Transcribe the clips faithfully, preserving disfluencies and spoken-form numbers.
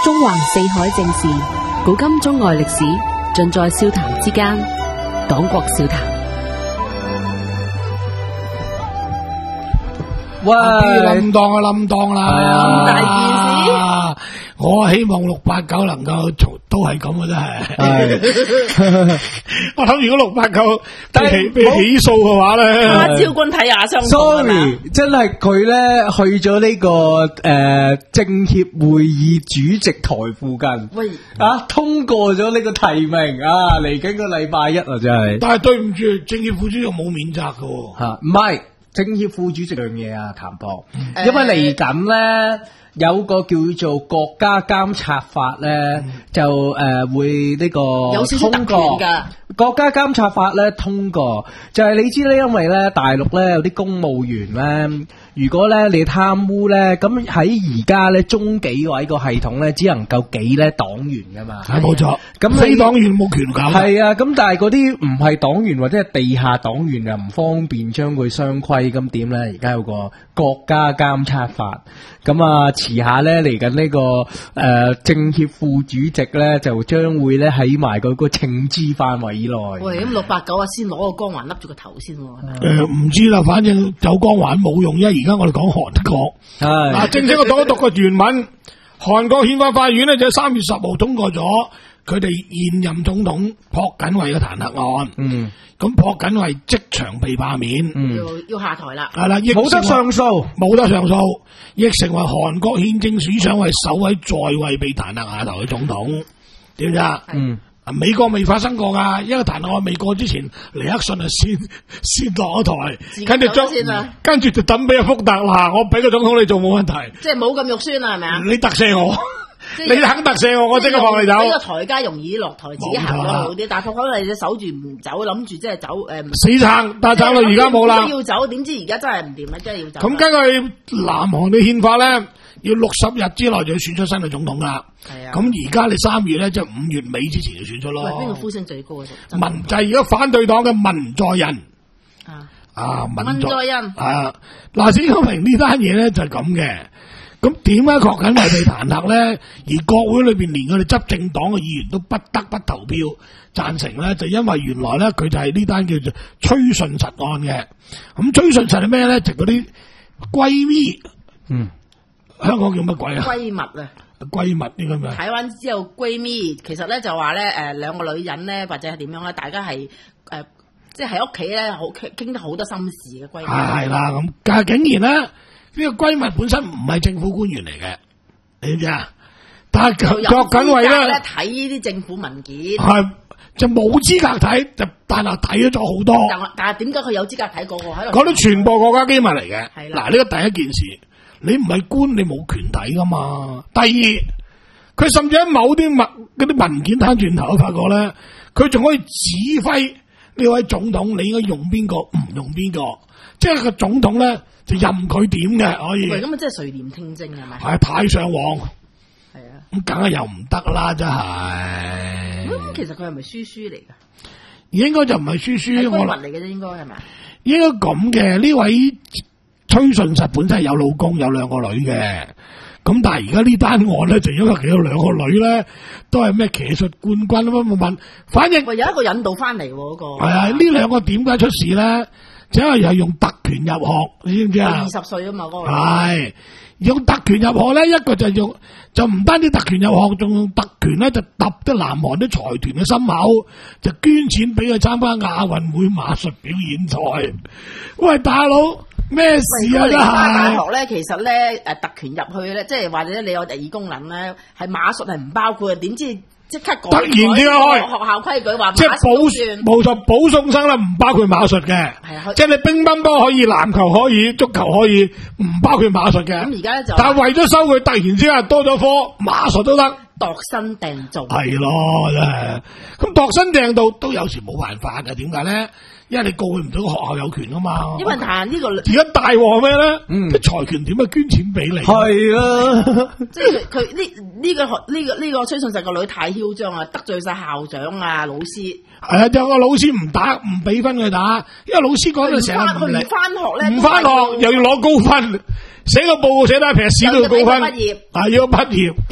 中環四海正事，古今中外歷史，盡在笑談之間。黨國笑談。 喂，冧檔啊冧檔啦！ 咁大件事， 我希望六八九能夠做，都係咁嘅，真係。我諗如果六八九被被起訴嘅話咧， 阿招君睇下相 ，sorry，真係佢咧去咗呢、這個誒、呃、政協會議主席台附近， 喂啊通過咗呢個提名啊，嚟緊個禮拜一啊，真係。 但係對唔住，政協副主席冇免責嘅吓，唔係政協副主席樣嘢啊，譚博，嗯、因為嚟緊咧。有個叫做國家監察法咧，嗯、就誒、呃、會呢個有少少特權㗎。 國家監察法咧通過，就係、是、你知咧，因為咧大陸咧有啲公務員咧，如果咧你貪污咧，咁喺而家咧中紀委個系統咧，只能夠記咧黨員噶嘛。 係冇錯， 咁非黨員冇權搞。 係啊，咁但係嗰啲唔係黨員或者係地下黨員又唔方便將佢雙規，咁點咧？而家有個國家監察法，咁啊遲下咧嚟緊呢個誒、呃、政協副主席咧，就將會咧喺埋嗰個懲治範圍。 喂，咁六八九啊，先攞個光環笠住個頭先。誒， 唔知啦，反正走光環冇用，因為而家我哋講韓國。係嗱，正正我讀一讀個原文，韓國憲法法院咧就喺三月十號通過咗佢哋現任總統朴槿惠嘅彈劾案。嗯，咁朴槿惠即場被罷免， 嗯，要要下台啦。 係啦， 冇得上訴， 冇得上訴，亦成為韓國憲政史上為首位在位被彈劾下台嘅總統。點唔知啊？嗯。美國未發生過噶，因為彈劾案未過之前，尼克遜啊先先落咗台，跟住將跟住就等俾阿福特嗱，我俾個總統你做冇問題， 即係冇咁肉酸啦，係咪啊？ 你特赦我，你肯特赦我，我即刻放你走。 呢個台階容易落台，自己行咗好啲。但係朴槿惠你守住唔走，諗住即係走誒， 死撐，但係撐到而家冇啦。 要走，點知而家真係唔掂啊！真係要走。 咁根據南韓嘅憲法咧，要六十日之內就要選出新嘅總統啦。係啊。咁而家你三月咧，即係五月尾之前就選出咯。 喂，邊個呼聲最高啊？ 文就係而家反對黨嘅文在寅。 啊啊， 文在寅。 啊，嗱，史公平呢單嘢咧就係咁嘅。咁點解朴槿惠被彈劾咧？而國會裏邊連佢哋執政黨嘅議員都不得不投票贊成咧，就因為原來咧佢就係呢單叫做崔順實案嘅。咁崔順實係咩咧？就嗰啲閨蜜。嗯。香港叫乜鬼啊？ 閨蜜啊！ 閨蜜應該咩？ 台灣之後閨蜜，其實咧就話咧，誒兩個女人咧，或者係點樣咧，大家係誒，即係喺屋企咧，好傾傾得好多心事嘅閨蜜。係啦，咁但係竟然咧，呢個閨蜜本身唔係政府官員嚟嘅，你知唔知啊？但係朴槿惠咧睇呢啲政府文件， 係就冇資格睇，就但係睇咗好多。 但但係點解佢有資格睇個個喺度？ 嗰啲全部國家機密嚟嘅。 係啦， 嗱呢個第一件事。你唔係官，你冇權睇噶嘛。第二，佢甚至喺某啲物嗰啲文件攤轉頭，發覺咧，佢仲可以指揮呢位總統，你應該用邊個，唔用邊個，即係個總統咧就任佢點嘅可以。 喂，咁啊，即係垂簾聽政係咪？ 係太上皇。 係啊。 咁梗係又唔得啦，真係。 咁、嗯、其實佢係咪書書嚟噶？ 應該就唔係書書， 我嚟嘅啫，應該係咪？ 應該咁嘅呢位。崔順實本身係有老公有兩個女嘅，咁但係而家呢單案咧，就因為佢有兩個女咧，都係咩騎術冠軍咁樣問，反正喂有一個引導翻嚟嗰個係啊，呢兩個點解出事咧？就因為係用特權入學，你知唔知啊？ 二十歲啊嘛，嗰個係用特權入學咧，一個就用就唔單止特權入學，仲用特權咧就揼得南韓啲財團嘅心口，就捐錢俾佢參加亞運會馬術表演賽。喂，大佬！咩事啊？真係大學咧，其實咧，誒，特權入去咧，即係或者你有第二功能咧，係馬術係唔包括嘅。點知即刻改？ 突然之間開學校規矩話， 即係保冇錯保送生啦，唔包括馬術嘅。係啊，即係你乒乓波可以，籃球可以，足球可以，唔包括馬術嘅。 咁而家咧就， 但係為咗收佢，突然之間多咗科馬術都得， 度身訂造。係咯，真係。咁度身訂造都有時冇辦法嘅，點解咧？因為你告佢唔到個學校有權啊嘛， 因為但係呢個而家大鑊咩咧？嗯，啲財權點解捐錢俾你？ 係啊， 即係佢呢呢個學呢個呢個崔順實個女太囂張啊，得罪晒校長啊老師。 係啊，有個老師唔打唔俾分佢打，因為老師講佢成日唔嚟， 唔翻學咧， 唔翻學又要攞高分，寫個報告寫得平時都要高分， 畢業係要畢業。 咁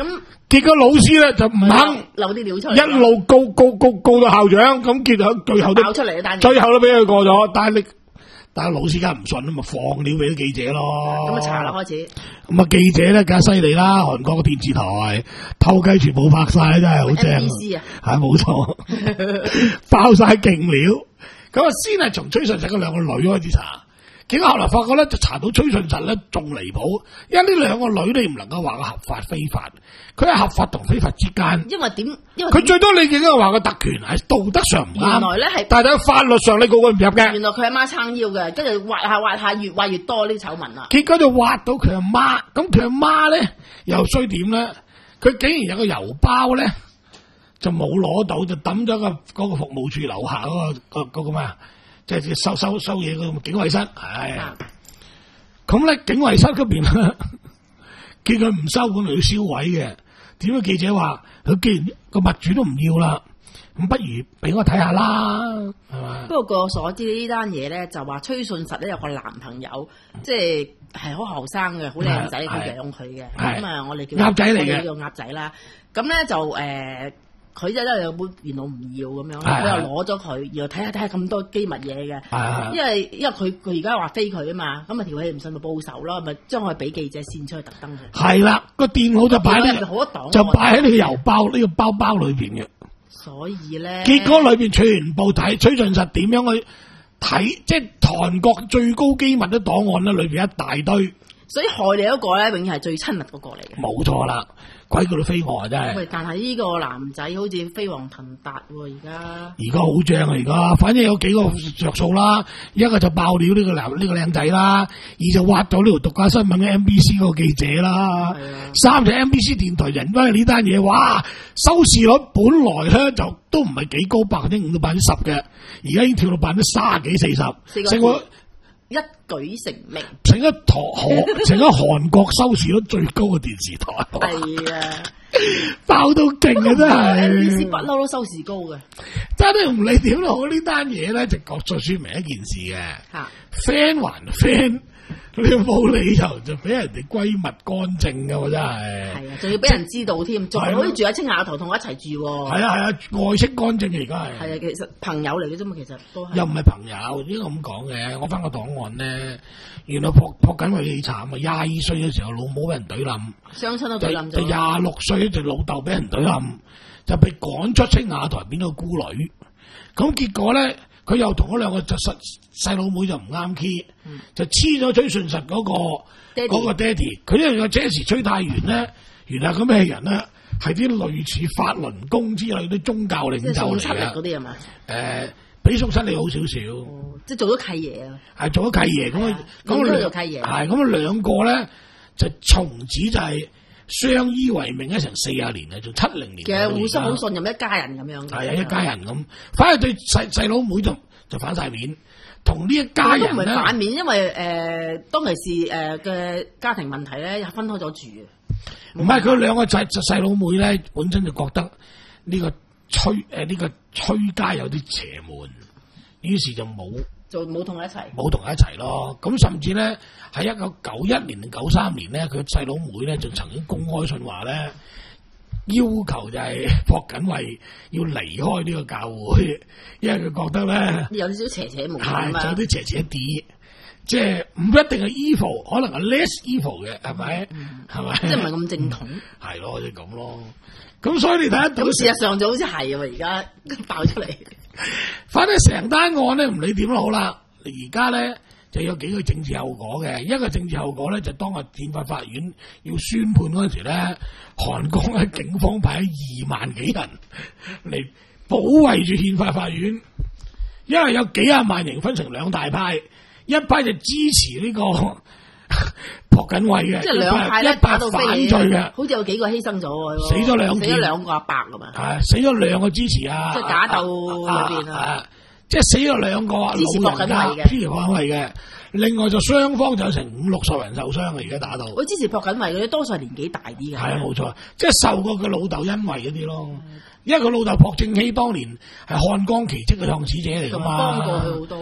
結果老師咧就唔肯漏啲料出嚟， 一路告告告告到校長，咁結果最後都爆出嚟嘅單嘢， 最後都俾佢過咗，但係你但係老師梗係唔信啊嘛，放料俾啲記者咯。 咁啊查啦開始。 咁啊記者咧梗係犀利啦，韓國嘅電視台偷雞全部拍晒，真係好正。 M B C 啊， 係冇錯，爆晒勁料。咁啊先係從崔順實嗰兩個女開始查。結果後來發覺咧，就查到崔順實咧仲離譜，因為呢兩個女你唔能夠話佢合法非法，佢係合法同非法之間。 因為點？因為佢最多你見到話佢特權係道德上唔啱， 原來咧係， 但係喺法律上你告佢唔入嘅。 原來佢阿媽撐腰嘅，跟住挖下挖下越挖越多呢啲醜聞啦。 結果就挖到佢阿媽，咁佢阿媽咧又衰點咧？佢竟然有個郵包咧就冇攞到，就抌咗個嗰個服務處樓下嗰、嗰個嗰、嗰個咩啊？即係收收收嘢嗰個警衛室，係咁咧警衛室嗰邊咧，見佢唔收咁，就要銷毀嘅。點解記者話佢既然個物主都唔要啦，咁不如俾我睇下啦，係嘛？ 不過據我所知呢單嘢咧，就話崔順實咧有個男朋友，即係係好後生嘅，好靚仔，佢養佢嘅。咁啊，我哋叫鴨仔嚟嘅， 叫鴨仔啦。咁咧就誒。呃佢就真係有本電腦唔要咁樣，佢又攞咗佢，然後睇下睇下咁多機密嘢嘅，因為因為佢佢而家話飛佢啊嘛，咁啊條氣唔信咪報仇咯，咪將佢俾記者線出去特登嘅。係啦，個電腦就擺喺就擺喺呢個郵包呢、呢個包包裏邊嘅。所以咧，結果裏邊全部睇崔順實點樣去睇，即係韓國最高機密嘅檔案咧，裏邊一大堆。所以害你嗰個咧，永遠係最親密嗰個嚟嘅。冇錯啦。鬼叫到飛蛾啊！真係。喂，但係呢個男仔好似飛黃騰達喎，而家。而家好正啊！而家，反正有幾個着數啦。一個就爆料呢個男呢、呢個靚仔啦，二就挖到呢條獨家新聞嘅 M B C 嗰個記者啦。三就 M B C 電台人，因為呢單嘢，哇，收視率本來咧就都唔係幾高，百分之五到百分之十嘅，而家已經跳到百分之卅幾四十，成個一舉成名，成一台韓，成一韓國收視率最高嘅電視台。係啊，爆到勁啊！真係 M B C 不嬲都收視高嘅，真係唔理點都好，呢單嘢咧就講再說明一件事嘅。吓 friend 還 friend， 你冇理由就俾人哋閨蜜乾淨噶，真係。係啊，仲要俾人知道添，仲可以住喺青瓦台同我一齊住。係啊係啊，外戚乾淨嘅而家係。係啊，其實朋友嚟嘅啫嘛，其實都係。又唔係朋友，應該咁講嘅。我翻個檔案咧，原來朴朴槿惠幾慘啊！廿二歲嘅時候，老母俾人懟冧，雙親都懟冧咗。就廿六歲就老豆俾人懟冧，就被趕出青瓦台，變咗孤女。咁結果咧，佢又同嗰兩個就細細佬妹就唔啱 key，就黐咗崔順實嗰個嗰個爹哋。佢呢個這時崔太元咧，原來咁咩人咧？係啲類似法輪功之類啲宗教領袖嚟嘅。嗰啲係嘛？誒，比宋七力好少少。哦，即係做咗契爺啊！係做咗契爺咁啊！咁兩做契爺係咁啊！兩個咧就從此就係相依為命，一成四十年啊，仲七零年。其實互相好信任，一家人咁樣。係啊，一家人咁。反而對細細佬妹就就反晒面，同呢一家人咧。都唔係反面，因為誒、呃、當其時誒嘅家庭問題咧，分開咗住。唔係佢兩個仔細佬妹咧，本身就覺得呢個崔誒呢個崔家有啲邪門，於是就冇就冇同佢一齊，冇同佢一齊咯。咁甚至咧喺一九九一年定九三年咧，佢細佬妹咧就曾經公開信話咧，要求就係朴槿惠要離開呢個教會，因為佢覺得咧有少少邪邪門啊，係有啲邪邪啲。即係唔一定係 evil， 可能係 less evil 嘅，係咪？係咪？即係唔係咁正統？係咯，就咁咯。咁所以你睇得到，事實上就好似係啊！而家爆出嚟，反正成單案咧，唔理點都好啦。而家咧就有幾個政治後果嘅，一個政治後果咧就當日憲法法院要宣判嗰陣時咧，韓國嘅警方派二萬幾人嚟保衛住憲法法院，因為有幾廿萬人分成兩大派。一派就支持呢個朴槿惠嘅，即係兩派咧打到反對嘅，好似有幾個犧牲咗喎，死咗兩死咗兩個阿伯㗎嘛，係死咗兩個支持啊，即係打鬥裏邊啊，即係死咗兩個支持朴槿惠嘅，支持朴槿惠嘅，另外就雙方就有成五六十人受傷啊，而家打到。我支持朴槿惠嗰啲多數係年紀大啲嘅，係啊冇錯，即係受過佢老豆恩惠嗰啲咯。因為佢老豆朴正熙當年係漢江奇蹟嘅創始者嚟噶嘛，幫過佢好多咯。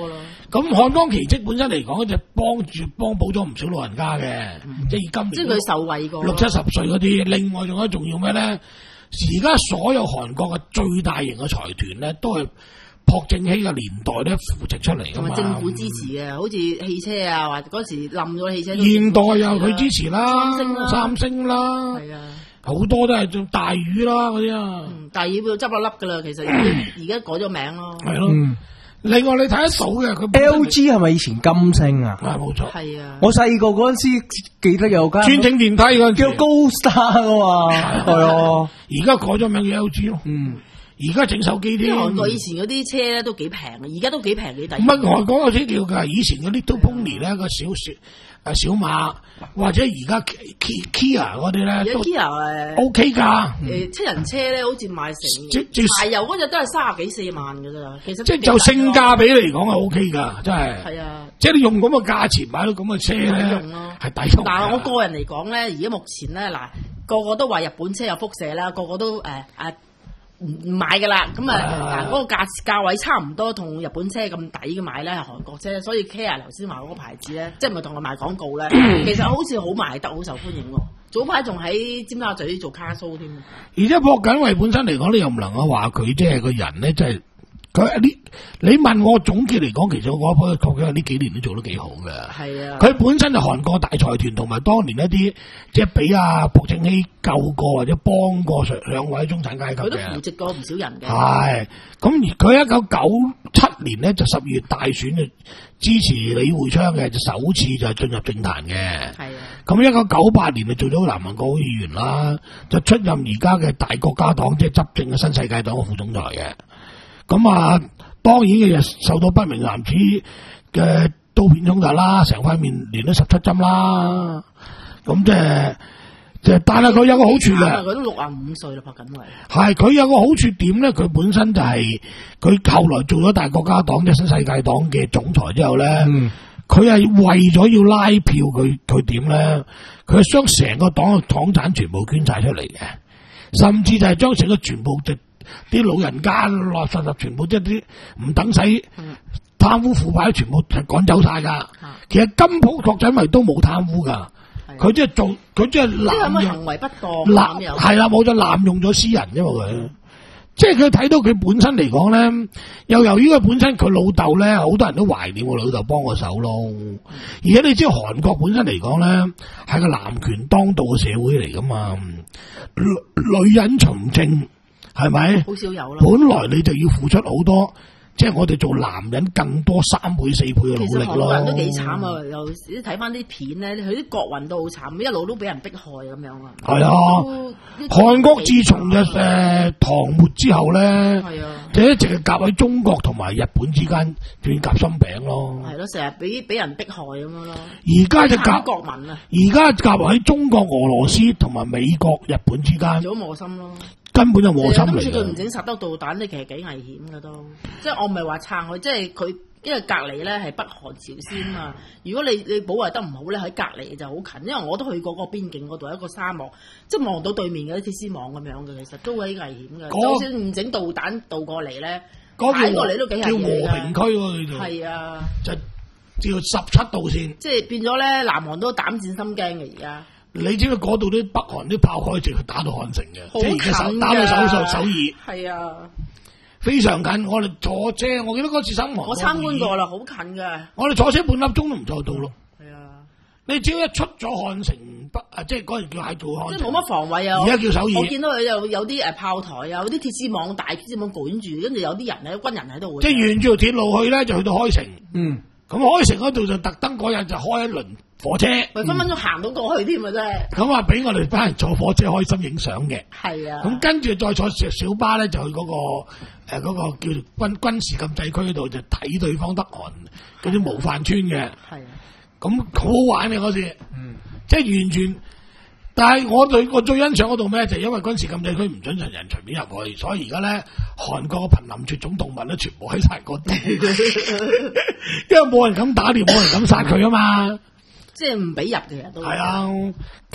咁漢江奇蹟本身嚟講，就幫住幫補咗唔少老人家嘅， 嗯、 即係今年即係佢受惠過六七十歲嗰啲。另外仲有重要咩咧？而家所有韓國嘅最大型嘅財團咧，都係朴正熙嘅年代咧扶植出嚟㗎嘛。 同埋政府支持嘅，好似汽車啊，或者嗰時冧咗汽車。 現代又佢支持啦， 三星啦， 三星啦， 係啊， 好多都係做大魚啦嗰啲啊。 嗯，大魚要執咗笠㗎啦，其實而家改咗名咯。 係咯。嗯另外你睇得到嘅，佢 L G 係咪以前金星啊？ 係冇錯。 係啊。 我細個嗰陣時記得有間專整電梯嗰陣叫高 Star 㗎嘛，係啊。 而家改咗名叫 L G 咯。 嗯。 而家整手機啲。 韓國以前嗰啲車咧都幾平嘅，而家都幾平幾抵。 唔係韓國嗰啲叫㗎，以前嗰啲 Little Pony 咧個小小誒小馬，或者而家 Kia 嗰啲咧。 而家 Kia 誒 OK 㗎。 誒七人車咧，好似賣成即即柴油嗰隻都係三十幾四萬㗎咋，其實即係就性價比嚟講係 OK 㗎，真係。 係啊。 即係你用咁嘅價錢買到咁嘅車咧，係抵用。 但係我個人嚟講咧，而家目前咧嗱，個個都話日本車有輻射啦，個個都誒誒唔唔買㗎啦。咁啊嗱，嗰個價價位差唔多，同日本車咁抵嘅買咧係韓國車，所以 Kia 頭先話嗰個牌子咧，即係唔係同佢賣廣告咧，其實好似好賣得，好受歡迎喎。早排仲喺尖沙咀做卡 show 添。 而且朴槿惠本身嚟講，你又唔能夠話佢即係個人咧，即係。佢呢？你問我總結嚟講，其實我覺得朴槿惠呢幾年都做得幾好嘅。係啊，佢本身就韓國大財團，同埋當年一啲即係俾阿朴正熙救過或者幫過上兩位中產階級嘅。 佢都扶植過唔少人嘅。 係咁，而佢一九九七年咧就十月大選就支持李會昌嘅，就首次就進入政壇嘅。係啊。咁一九九八年就做咗南韓國會議員啦，就出任而家嘅大國家黨即係執政嘅新世界黨嘅副總裁嘅。咁啊，當然嘅就受到不明男子嘅刀片衝突啦，成塊面連咗十七針啦。咁即係即係，但係佢有個好處嘅， 佢都六啊五歲啦，朴槿惠。 係佢有個好處點咧？佢本身就係、是、佢後來做咗大國家黨即係新世界黨嘅總裁之後咧，佢係、嗯、為咗要拉票，佢佢點咧？佢係將成個黨嘅黨產全部捐晒出嚟嘅，甚至就係將成個全部啲老人家落實實全部即係啲唔等使貪污腐敗，全部趕走晒㗎。嗯、其實金普朴槿惠都冇貪污㗎，佢即係做佢即係濫用行為不當， 濫係啦，冇咗濫用咗私人啫嘛佢。嗯、即係佢睇到佢本身嚟講咧，又由於佢本身佢老豆咧，好多人都懷念我老豆幫我手咯。嗯、而且你知韓國本身嚟講咧，係個男權當道嘅社會嚟㗎嘛，女人從政。係咪？好少有咯。本來你就要付出好多，即係我哋做男人更多三倍四倍嘅努力咯。其實韓國人都幾慘啊！又睇翻啲片咧，佢啲國運都好慘，一路都俾人迫害咁樣啊。係啊， 韓國自從嘅誒唐末之後咧， 係啊， 就一直係夾喺中國同埋日本之間斷夾心餅咯。 係咯，成日俾俾人迫害咁樣咯。 而家就夾國民啊！ 而家夾喺中國、俄羅斯同埋美國、日本之間， 做磨心咯。 根本就磨心嚟嘅。 今次佢唔整實得導彈，你其實幾危險㗎都。即係我唔係話撐佢，即係佢因為隔離咧係北韓朝鮮啊。如果你你保衞得唔好咧，喺隔離就好近。因為我都去過嗰個邊境嗰度，一個沙漠，即係望到對面嘅啲鐵絲網咁樣嘅，其實都幾危險嘅。那就算唔整導彈導過嚟咧，擺過嚟都幾危險嘅。 叫和平區喎，叫做係啊， 就叫十七度線。 即係變咗咧，南韓都膽戰心驚嘅而家。 你知唔知嗰度啲北韓啲炮可以直去打到漢城嘅，即係而家手打到首首首爾。係啊，非常近。我哋坐車，我記得嗰次新聞， 我參觀過啦，好近嘅。 我哋坐車半粒鐘都唔坐到咯。 係啊， 你只要一出咗漢城北啊，即係嗰陣叫喺做漢城， 即係冇乜防衛啊。 而家叫首爾。 我見到佢有有啲誒炮台啊，有啲鐵絲網、大鐵絲網管住，跟住有啲人咧，軍人喺度。 即係沿住條鐵路去咧，就去到開城。 嗯。 咁開城嗰度就特登嗰日就開一輪火車， 咪分分鐘行到過去添啊！真係咁啊，俾我哋班人坐火車開心影相嘅。 係啊， 咁跟住再坐小小巴咧，就去嗰、嗰個誒嗰、呃嗰個叫做軍軍事禁制區嗰度，就睇對方北韓嗰啲模範村嘅。係啊，咁好好玩嘅嗰次，嗯，即係完全。但係我最我最欣賞嗰度咩？就係、因為軍事禁制區唔准人人隨便入去，所以而家咧韓國嘅瀕臨絕種動物咧，全部喺晒嗰度，因為冇人敢打獵，冇人敢殺佢啊嘛。 即係唔俾入嘅人都係啊。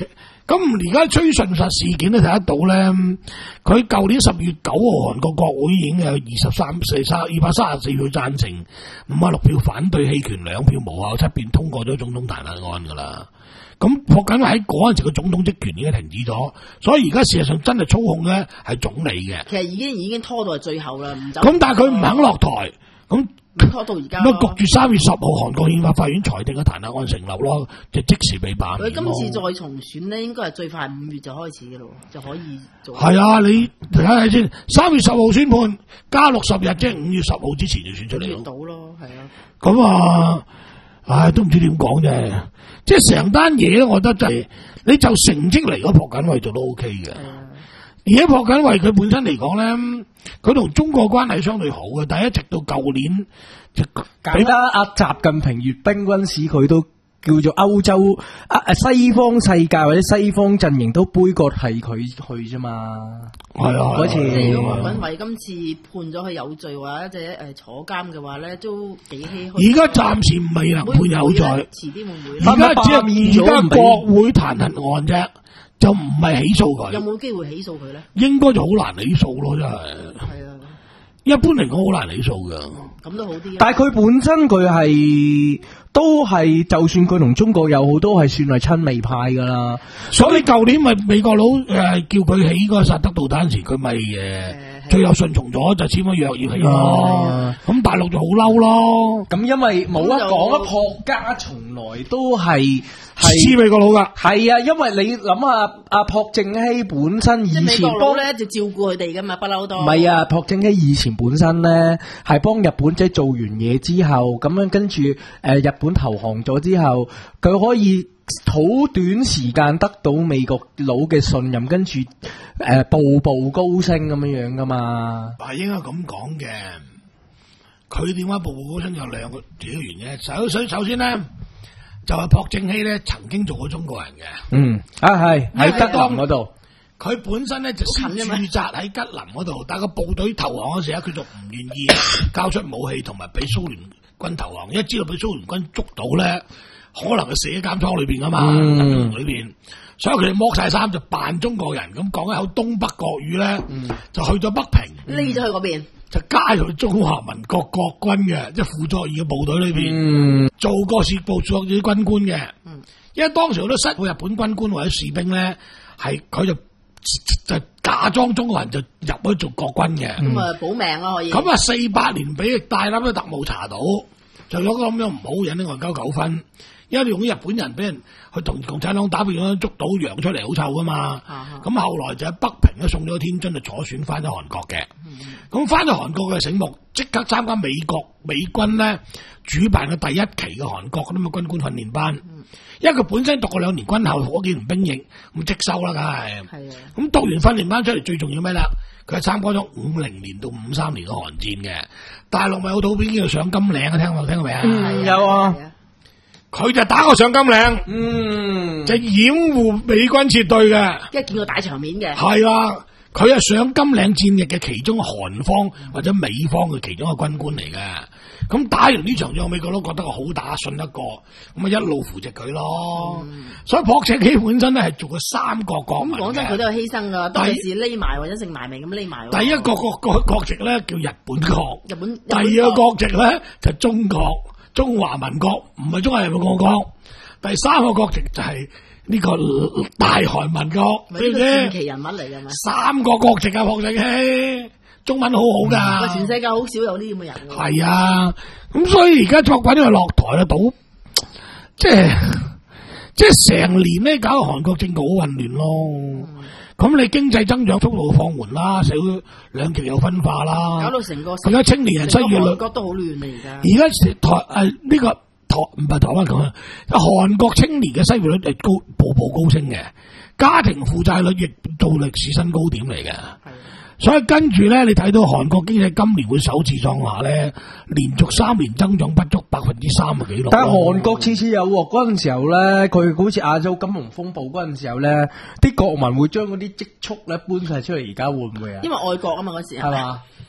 咁而家崔順實事件都睇得到咧，佢舊年十月九號韓國國會已經有二十三四三二百三十四票贊成，五十六票反對，棄權兩票無效，七變通過咗總統彈劾案噶啦。咁朴槿惠喺嗰陣時個總統職權已經停止咗，所以而家事實上真係操控咧係總理嘅。 其實已經已經拖到係最後啦，唔走。 咁但係佢唔肯落台，咁。 拖到而家， 咁啊焗住三月十號韓國憲法法院裁定嘅彈劾案成立咯，就即時被罷免。 佢今次再重選咧，應該係最快五月就開始嘅咯，就可以做。 係啊，你睇睇先，三月十號宣判，加六十日，即係五月十號之前就選出嚟。 到咯，係啊。 咁啊，唉，都唔知點講啫。即係成單嘢咧，我覺得就係你就成績嚟講，朴槿惠做都 OK 嘅。而家朴槿惠佢本身嚟講咧，佢同中國關係相對好嘅，但係一直到舊年就俾得阿習近平閱兵嗰陣時，佢都叫做歐洲啊西方世界或者西方陣營都杯葛係佢去啫嘛。 係啊， 嗰次即係如果朴槿惠今次判咗佢有罪或者誒坐監嘅話咧，都幾唏噓。 而家暫時唔係能判有罪， 遲啲會唔會？ 而家只係而家國會彈劾案啫。就唔係起訴佢， 有冇機會起訴佢咧？ 應該就好難起訴咯，真係。 係啊， 一般嚟講好難起訴噶。 咁都好啲。 但係佢本身佢係都係，就算佢同中國友好，都係算係親美派噶啦。 所以舊年咪美國佬誒叫佢起個薩德導彈時，佢咪誒最後順從咗，就簽咗約要起咯。咁大陸就好嬲咯。 咁因為冇得講啊，朴家從來都係。 係美國佬噶， 係啊，因為你諗下，阿朴正熙本身以前美國佬咧就照顧佢哋噶嘛，不嬲都。唔係啊，朴正熙以前本身咧係幫日本仔做完嘢之後，咁樣跟住誒、呃、日本投降咗之後，佢可以好短時間得到美國佬嘅信任，跟住誒、呃、步步高升咁樣樣噶嘛。 係應該咁講嘅，佢點解步步高升有兩個主要原因。首首首先咧。就係朴正熙咧，曾經做過中國人嘅。 嗯，啊係喺吉林嗰度， 佢本身咧就先駐紮喺吉林嗰度，但係個部隊投降嗰時咧，佢就唔願意交出武器同埋俾蘇聯軍投降，因為知道俾蘇聯軍捉到咧，可能佢死喺監倉裏邊噶嘛，嗯、裏邊，所以佢哋剝晒衫就扮中國人，咁講一口東北國語咧，嗯、就去咗北平， 匿咗去嗰邊。 就加入中華民國國軍嘅，即係輔助役嘅部隊裏邊，嗯、做過事部做啲軍官嘅。嗯、因為當時好多失去日本軍官或者士兵咧，係佢就就假裝中國人就入去做國軍嘅。咁啊、嗯、保命咯可以。咁啊四八年俾大粒嘅特務查到，就有個咁樣唔好引啲外交糾紛。因為用啲日本人俾人去同共產黨打，變咗捉到洋出嚟好臭噶嘛。咁、啊、後來就喺北平咧送咗天津，就坐船翻咗韓國嘅。咁翻咗韓國嘅醒目，即刻參加美國美軍咧主辦嘅第一期嘅韓國嗰啲咁嘅軍官訓練班。嗯、因為佢本身讀過兩年軍校，火箭同兵役，咁即收啦，梗係。係啊。咁讀完訓練班出嚟，最重要咩啦？佢係參加咗五零年到五三年嘅韓戰嘅。大陸咪有套片叫做上金嶺啊？聽過聽過未啊？ 嗯，有啊。 佢就打過上金嶺， 嗯， 就掩護美軍撤退嘅， 即係見過大場面嘅。係啊，佢係上金嶺戰役嘅其中韓方或者美方嘅其中一個軍官嚟嘅。咁打完呢場仗，美國都覺得佢好打，信得過，咁啊一路扶植佢咯。嗯、所以朴正熙本身咧係做過三個國民嘅。咁講真，佢都有犧牲噶，當時匿埋或者姓埋名咁匿埋。第一個國國國籍咧叫日本國，日本。第二個國籍咧就係中國。中華民國唔係中華人民共和國，第三個國籍就係呢個大韓民國，知唔知？傳奇人物嚟嘅嘛？三個國籍啊，朴正熙，中文好好噶。全世界好少有呢咁嘅人。係啊，咁所以而家作品佢落台啊，到即係即係成年咧，搞到韓國政局好混亂咯。咁、嗯、你經濟增長速度放緩啦，社會兩極又分化啦，搞到成個而家青年人失業率都好亂啊！而家而家台誒呢、這個台唔係台灣講啊，韓國青年嘅失業率係高步步高升嘅，家庭負債率亦到歷史新高點嚟嘅。所以跟住咧，你睇到韓國經濟今年會首次創下咧，連續三年增長不足百分之三嘅紀錄。但係韓國次次有喎，嗰陣時候咧，佢好似亞洲金融風暴嗰陣時候咧，啲國民會將嗰啲積蓄咧搬晒出嚟，而家會唔會啊？因為外國啊嘛嗰時係嘛？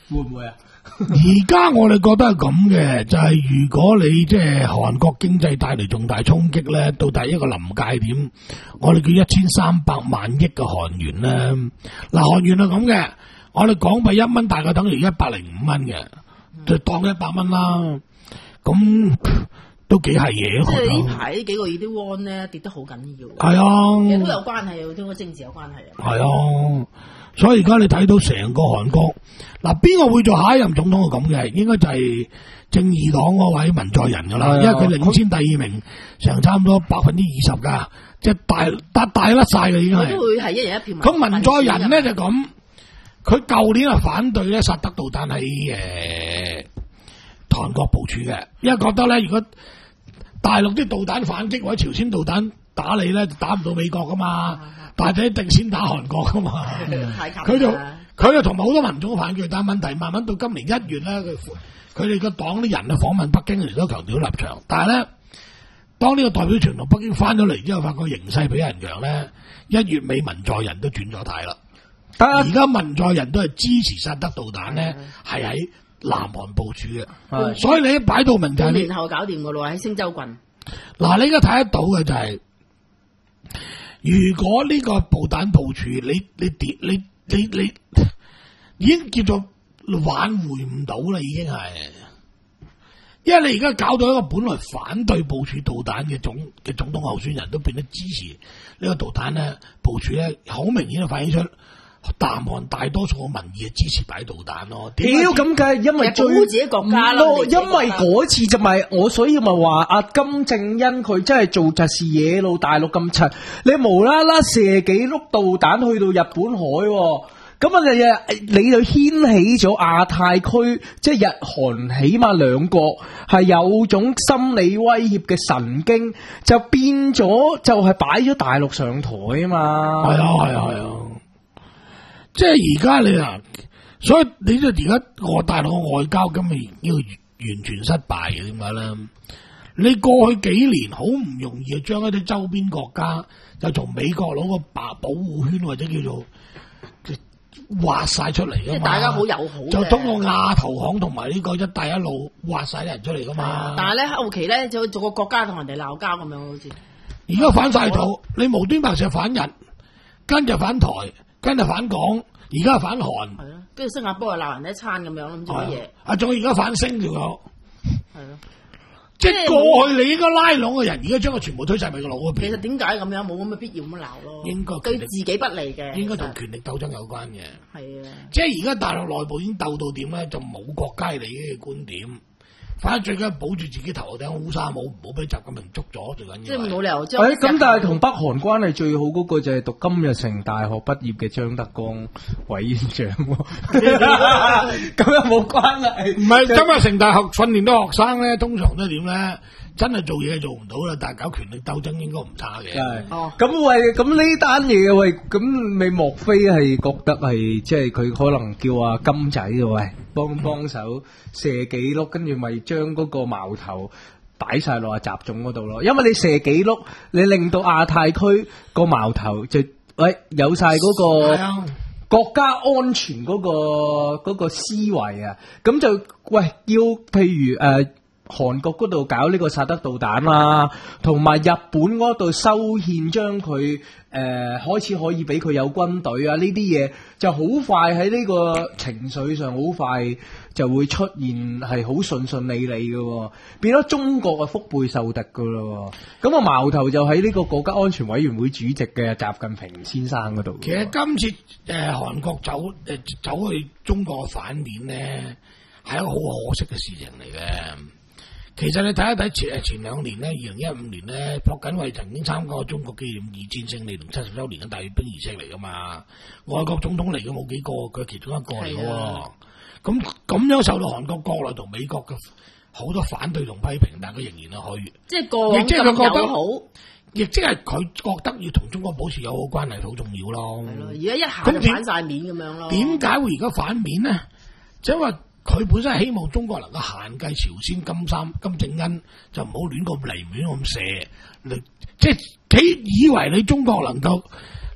會唔會啊？ 而家我哋覺得係咁嘅，就係、是、如果你即係韓國經濟帶嚟重大衝擊咧，到第一個臨界點，我哋叫一千三百萬億嘅韓元咧。嗱，韓元係咁嘅，我哋港幣一蚊大概等於一百零五蚊嘅，就當一百蚊啦。咁都幾係嘢。 即係呢排呢幾個月啲 won 咧跌得好緊要。 係啊， 其實都有關係，同個政治有關係啊。 係啊。所以而家你睇到成個韓國，嗱，邊個會做下一任總統係咁嘅？應該就係正義黨嗰位文在寅噶啦，因為佢領先第二名，成差唔多百分之二十噶，即係大大大甩晒嘅已經係。 都會係一人一票。 咁文在寅咧就咁，佢舊年係反對咧薩德導彈喺誒韓國部署嘅，因為覺得咧如果大陸啲導彈反擊或者朝鮮導彈打你咧，就打唔到美國噶嘛。但係一定先打韓國噶嘛，佢就佢就同埋好多民眾反對，但係問題慢慢到今年一月咧，佢佢哋個黨啲人啊訪問北京嚟都強調立場，但係咧當呢個代表團同北京翻咗嚟之後，發覺形勢比人強咧，一月尾文在寅都轉咗態啦。但係而家文在寅都係支持薩德導彈咧，係喺南韓部署嘅，所以你一擺到明就係年後搞掂噶咯喎，喺星洲郡。 嗱，你而家睇得到嘅就係、是。如果呢個導彈部署，你你跌你你你，你已經叫做挽回唔到啦，已經係，因為你而家搞到一個本來反對部署導彈嘅總嘅總統候選人都變得支持呢個導彈咧部署咧，好明顯就反映出南韓大多數嘅民意係支持擺導彈咯。 屌咁梗係因為最保護自己國家咯， 因為嗰次就咪、是、我所以咪話阿金正恩佢真係做實事野路大陸咁柒，你無啦啦射幾碌導彈去到日本海，咁啊你你就掀起咗亞太區即係日韓起碼兩國係有種心理威脅嘅神經，就變咗就係擺咗大陸上台啊嘛。 係啊係啊係啊。即係而家你啊，所以你就而家我大陸嘅外交今日要完全失敗嘅，點解咧？你過去幾年好唔容易將一啲周邊國家就從美國攞個白保護圈或者叫做挖晒出嚟噶嘛， 即係大家好友好， 就通過亞投行同埋呢個一帶一路挖晒啲人出嚟噶嘛。 但係咧後期咧就做個國家同人哋鬧交咁樣，好似而家反晒肚，你無端白事反日，跟住反台。跟住反港，而家反韓， 係咯，跟住新加坡又鬧人一餐咁樣，唔知乜嘢。啊， 仲有而家反星仲有， 係咯， 即係過去你應該拉攏嘅人，而家將佢全部推晒俾個腦嗰邊。 其實點解咁樣冇咁嘅必要咁鬧咯？ 應該對自己不利嘅， 應該同權力鬥爭有關嘅。 係啊，即係而家大陸內部已經鬥到點咧，就冇國家利益嘅觀點。反正最緊要保住自己頭頂烏紗帽，唔好俾習近平捉咗最緊要。 即係冇理由將。 誒咁，但係同北韓關係最好嗰個就係讀金日成大學畢業嘅張德江委員長喎。咁又冇關係。 唔係金日成大學訓練到學生咧，通常都係點咧？真係做嘢做唔到啦，但係搞權力鬥爭應該唔差嘅。 係。哦。咁喂，咁呢單嘢喂，咁你莫非係覺得係即係佢可能叫阿金仔嘅喂，幫幫手射幾碌，跟住咪將嗰個矛頭擺晒落阿習總嗰度咯？因為你射幾碌，你令到亞太區個矛頭就喂有晒嗰個國家安全嗰個嗰個思維啊，咁就喂要譬如誒。韓國嗰度搞呢個薩德導彈啦，同埋日本嗰度修憲將佢誒開始可以俾佢有軍隊啊，呢啲嘢就好快喺呢個情緒上好快就會出現係好順順利利嘅，變咗中國啊腹背受敵噶咯。咁個矛頭就喺呢個國家安全委員會主席嘅習近平先生嗰度。 其實今次誒韓國走誒、呃、走去中國嘅反面咧，係一個好可惜嘅事情嚟嘅。其實你睇一睇前前兩年咧，二零一五年咧，朴槿惠曾經參加過中國紀念二戰勝利同七十周年嘅大閱兵儀式嚟噶嘛，外國總統嚟嘅冇幾個，佢係其中一個嚟嘅。咁咁樣受到韓國國內同美國嘅好多反對同批評，但係佢仍然係去， 即係過往咁友好， 亦即係佢覺得要同中國保持友好關係好重要咯。 係咯，而家一下就反晒面咁樣咯。點解會而家反面呢？就因為佢本身係希望中國能夠限計朝鮮金三金正恩，就唔好亂咁嚟，亂咁射。你即係佢以為你中國能夠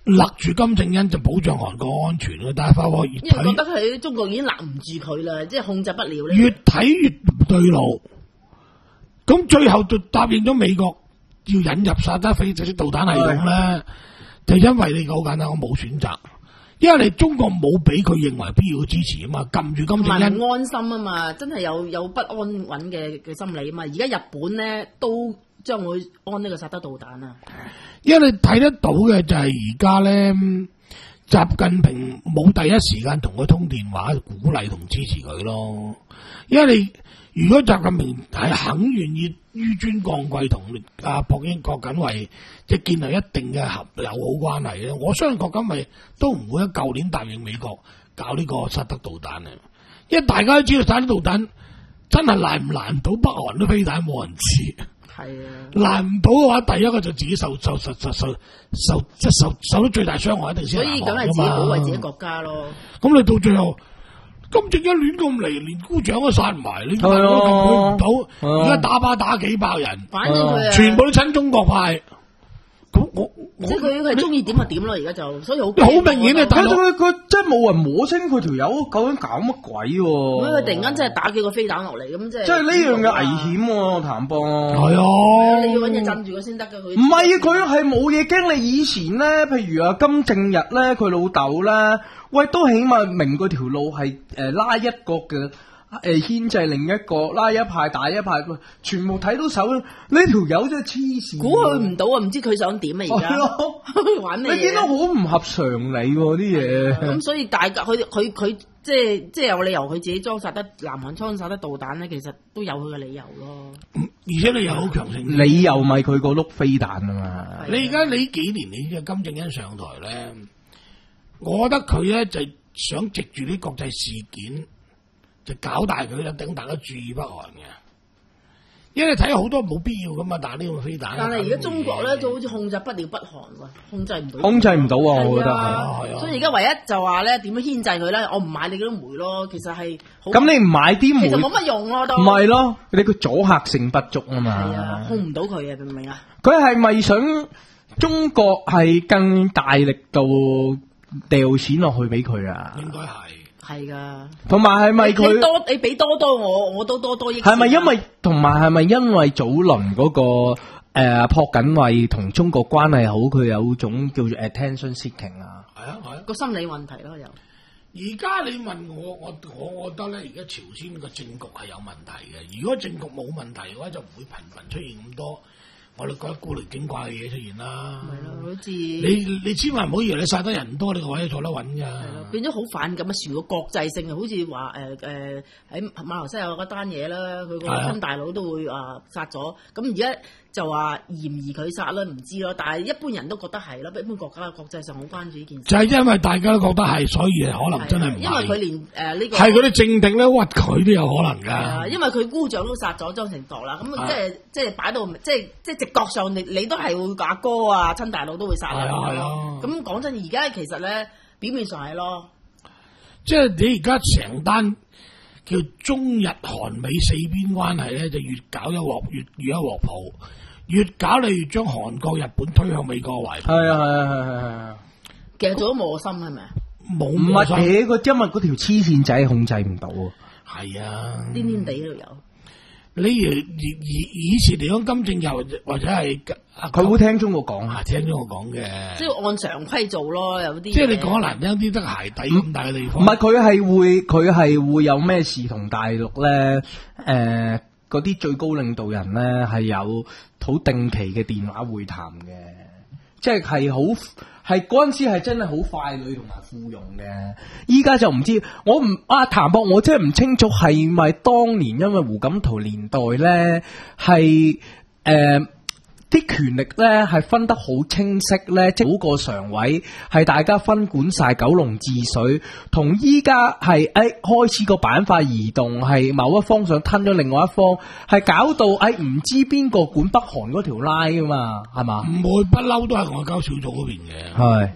勒住金正恩就保障韓國安全咯，但係發覺越因為覺得佢中國已經勒唔住佢啦，即係控制不了呢。 越睇越唔對路，咁最後就答應咗美國要引入薩德菲式導彈系統咧，就因為你好簡單，我冇選擇，因為你中國冇俾佢認為必要支持啊嘛，撳住金正恩唔安心啊嘛，真係有有不安穩嘅嘅心理啊嘛，而家日本咧都將會安呢個薩德導彈啊。 因為你睇得到嘅就係而家咧，習近平冇第一時間同佢通電話鼓勵同支持佢咯。因為你如果習近平係肯願意紆尊降貴同阿博英郭緊衛即係建立一定嘅合友好關係咧，我相信郭緊衛都唔會喺舊年答應美國搞呢個薩德導彈啊。因為大家都知道薩德導彈真係攔唔攔到北韓都飛彈冇人知。 係啊， 攔唔到嘅話，第一個就自己受受受受受受即係受受到最大傷害，一定先。 所以梗係自己保衞自己國家咯。 咁你到最後，金正恩亂咁嚟，連姑丈都殺唔埋，你都撳佢唔到，而家打靶打幾百人， 反正佢全部都親中國派。咁我即係佢佢中意點就點咯，而家就所以好好明顯啊！ 佢佢佢真係冇人摸清佢條友究竟搞乜鬼喎？ 咁佢突然間真係打幾個飛彈落嚟，咁即係即係呢樣嘅危險喎，譚博。 係啊， 你要揾嘢鎮住佢先得嘅。佢唔係啊，佢係冇嘢驚。你以前咧，譬如啊金正日咧，佢老豆咧，喂都起碼明嗰條路係誒拉一個嘅。誒，牽制另一個，拉一派打一派，全部睇到手。呢條友真係黐線， 估佢唔到啊！唔知佢想點啊！而家玩咩？ 你見到好唔合常理喎啲嘢。 咁所以大家佢佢佢即係即係有理由佢自己裝殺得南韓裝殺得導彈咧，其實都有佢嘅理由咯。 而且你又好強盛， 理由咪佢個碌飛彈啊嘛。 你而家你幾年你嘅金正恩上台咧，我覺得佢咧就想藉住啲國際事件。就搞大佢啦，等大家注意北韓嘅，因為你睇好多冇必要噶嘛，打呢個飛彈。 但係而家中國咧就好似控制不了北韓喎，控制唔到。 控制唔到啊！我覺得係啊， 所以而家唯一就話咧點樣牽制佢咧？我唔買你嗰啲煤咯，其實係咁你唔買啲煤， 其實冇乜用咯，都唔係咯，你個阻嚇性不足啊嘛。 係啊，控唔到佢啊，明唔明啊？ 佢係咪想中國係更大力度掉錢落去俾佢啊？ 應該係。 係噶， 同埋係咪佢你多你俾多多我，我都多多益。 係咪因為同埋係咪因為早輪嗰、那個誒朴槿惠同中國關係好，佢有種叫做 attention seeking 啊？ 係啊係啊， 個心理問題咯又。 而家你問我，我我覺得咧，而家朝鮮個政局係有問題嘅。如果政局冇問題嘅話，就唔會頻頻出現咁多。我哋覺得古靈精怪嘅嘢出現啦， 係咯，好似你你千萬唔好以為你殺得人多，你個位坐得穩㗎。係咯，變咗好反感啊！全個國際性啊，好似話誒誒喺馬來西亞嗰單嘢啦，佢個親大佬都會啊殺咗，咁而家就話嫌疑佢殺啦，唔知咯。但係一般人都覺得係咯，一般國家國際上好關注呢件事。 就係因為大家都覺得係，所以可能真係唔係。 因為佢連誒呢、呃這個係嗰啲政敵咧屈佢都有可能㗎。 因為佢姑丈都殺咗張成國啦，咁即係即係擺到即係即係直覺上你你都係會阿哥啊親大佬都會殺人咯。咁講真，而家其實咧表面上係咯， 即係你而家成單叫中日韓美四邊關係咧，就越搞一鑊越越一鑊泡，越搞你越將韓國、日本推向美國懷抱。 係啊係啊係係係。 其實做咗磨心係咪啊？ 冇唔係嘅，個因為嗰條黐線仔控制唔到啊。 係啊， 癲癲地都有。 你以以以前嚟講，金正日或者係佢會聽中國講啊，聽中國講嘅， 即係按常規做咯，有啲即係你講難聽啲，得鞋底咁大嘅地方。 唔係佢係會，佢係會有咩事同大陸咧？誒、呃，嗰啲最高領導人咧係有好定期嘅電話會談嘅，即係係好。係嗰陣時係真係好快女同埋附庸嘅，依家就唔知。我唔啊譚博，我真係唔清楚係咪當年因為胡錦濤年代咧係誒啲權力咧係分得好清晰咧，即係嗰個常委係大家分管晒九龍治水，同依家係誒開始個板塊移動，係某一方想吞咗另外一方，係搞到誒唔知邊個管北韓嗰條拉噶嘛，係嘛？ 唔會不嬲都係外交小組嗰邊嘅。 係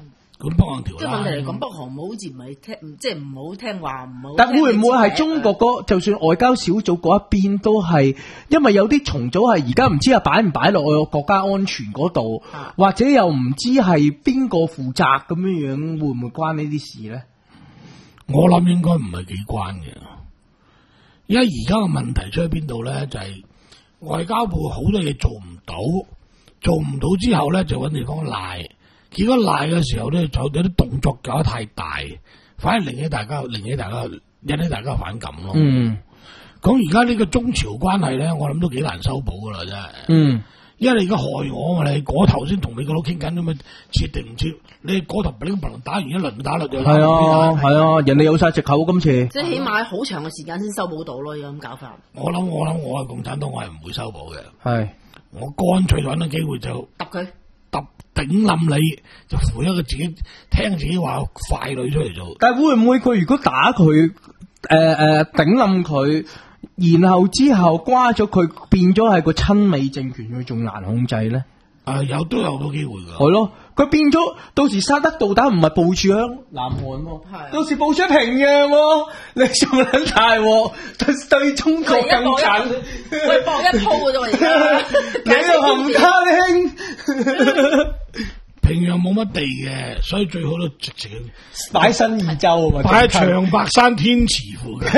管北韓條例。 即係問題嚟講，北韓好似唔係聽，即係唔好聽話，唔好。 但會唔會係中國嗰，就算外交小組嗰一邊都係，因為有啲重組係而家唔知係擺唔擺落去國家安全嗰度， 啊、 或者又唔知係邊個負責咁樣樣，會唔會關呢啲事咧？ 我諗應該唔係幾關嘅，因為而家嘅問題出喺邊度咧，就係、是、外交部好多嘢做唔到，做唔到之後咧就揾地方賴。結果賴嘅時候咧，就有啲動作搞得太大，反而令起大家，令起大家，引起大家反感咯。嗯，咁而家呢個中朝關係咧，我諗都幾難修補噶啦，真係。嗯，因為你而家害我嘛，你嗰頭先同你個佬傾緊咁啊，切定唔切？你嗰頭乒乓打完一輪打落就係啊係啊，人哋有晒藉口今次。 即係起碼好長嘅時間先修補到咯，有咁搞法。 我諗我諗我係共產黨，我係唔會修補嘅。 係， 我乾脆揾個機會就揼佢。 揼頂冧你，就扶一個自己聽自己話快女出嚟做。 但係會唔會佢如果打佢，誒誒頂冧佢，然後之後瓜咗佢，變咗係個親美政權，佢仲難控制咧？ 啊，有都有好多機會噶。 係咯，佢變咗到時沙德導彈唔係部署響南韓喎，到時部署平壤喎，你仲撚大鑊，對對中國更緊。 喂，搏一鋪嘅啫喎，而家你又含他兄。 平壤冇乜地嘅，所以最好都直情擺新義州啊嘛， 擺喺長白山天池附近。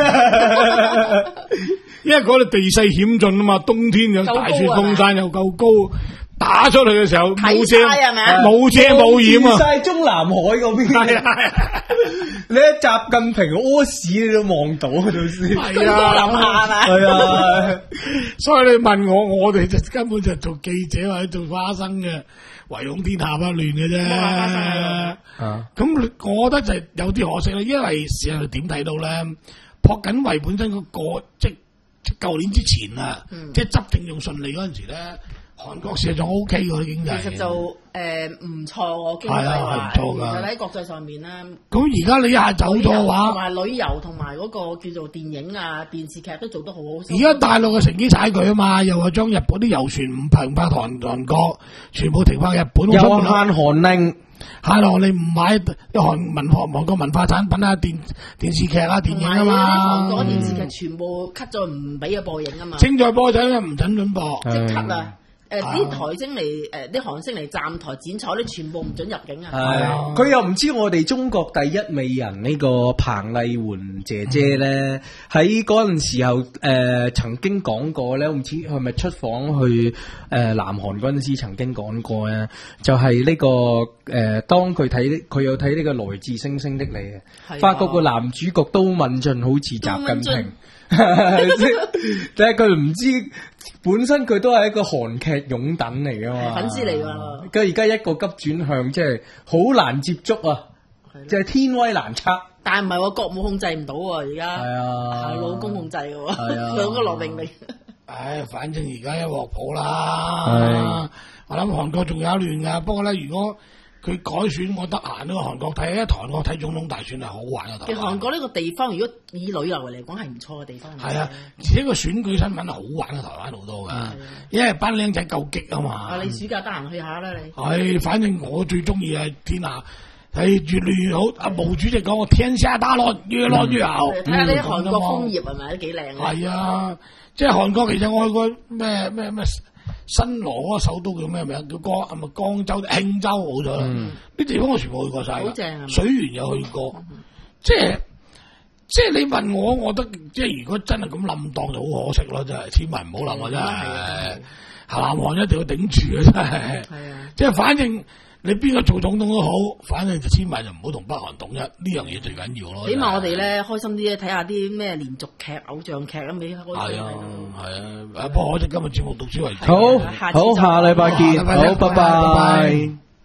因為嗰度地勢險峻啊嘛，冬天有大雪封山又夠高。打出去嘅時候冇遮，冇遮冇掩啊！ 晒中南海嗰邊，係啊！你一習近平屙屎你都望到啊，到時係啊， 係啊！ 所以你問我，我哋就根本就做記者或者做花生嘅，唯恐天下不亂嘅啫。啊！咁我覺得就有啲可惜啦，因為事實上點睇到咧，朴槿惠本身嗰、嗰個即即舊年之前啊，嗯、即係執政仲順利嗰陣時咧。韓國事實上 O K 嘅啲經濟， 其實就誒唔錯喎，經濟話其實喺國際上面咧。 咁而家你一下走咗嘅話， 同埋旅遊同埋嗰個叫做電影啊、電視劇都做得好好。 而家大陸嘅乘機踩佢啊嘛，又話將日本啲遊船唔停泊韓韓國，全部停泊日本。 有限韓令， 限落你唔買啲韓文學、韓國文化產品啊、電電視劇啊、電影啊嘛。 韓國電視劇全部 cut 咗，唔俾佢播映啊嘛。 正在播緊，唔準準播， 即 cut 啊！誒，啲台星嚟，誒，啲韓星嚟站台剪彩，啲全部唔准入境啊！ 係，佢又唔知我哋中國第一美人呢個彭麗媛姐姐咧，喺嗰陣時候誒曾經講過咧，唔知係咪出訪去誒南韓嗰陣時曾經講過咧，就係呢個誒當佢睇佢有睇呢個來自星星的你啊，發覺個男主角都敏俊好似習近平。但係佢唔知本身佢都係一個韓劇擁躉嚟噶嘛， 粉絲嚟噶。 佢而家一個急轉向，即係好難接觸啊，即係天威難測。 但係唔係喎，國母控制唔到喎，而家係啊，老公控制嘅喎，兩個羅明明。 唉，反正而家一鑊泡啦。我諗韓國仲有一亂噶，不過咧，如果佢改選，我得閒呢個韓國睇，因為韓國睇總統大選係好玩嘅。 其實韓國呢個地方，如果以旅遊嚟講係唔錯嘅地方。 係啊，而且個選舉新聞係好玩嘅，台灣好多噶，嗯、因為班僆仔夠激啊嘛。 啊，你暑假得閒去下啦你。 係，反正我最中意係天下係越嚟越好。阿毛主席講：我天下大亂，越來越好。 睇下啲韓國楓葉係咪都幾靚啊？係啊，即係韓國其實我去過咩咩咩。新羅嗰個首都叫咩名？叫江係咪江州、慶州好咗啦？啲、嗯、地方我全部去過晒，好正啊！水源又去過，嗯、即係即係你問我，我覺得即係如果真係咁冧檔就好可惜咯，真係千萬唔好冧啊！真係，南韓一定要頂住啊！真係，係啊，即係反正你邊個做總統都好，反正就千萬就唔好同北韓統一，呢樣嘢最緊要咯。 起碼我哋咧開心啲咧，睇下啲咩連續劇、偶像劇咁俾開心。係啊， 係啊，不過我哋今日節目到此為止。 好，好，下禮拜見，好，拜拜。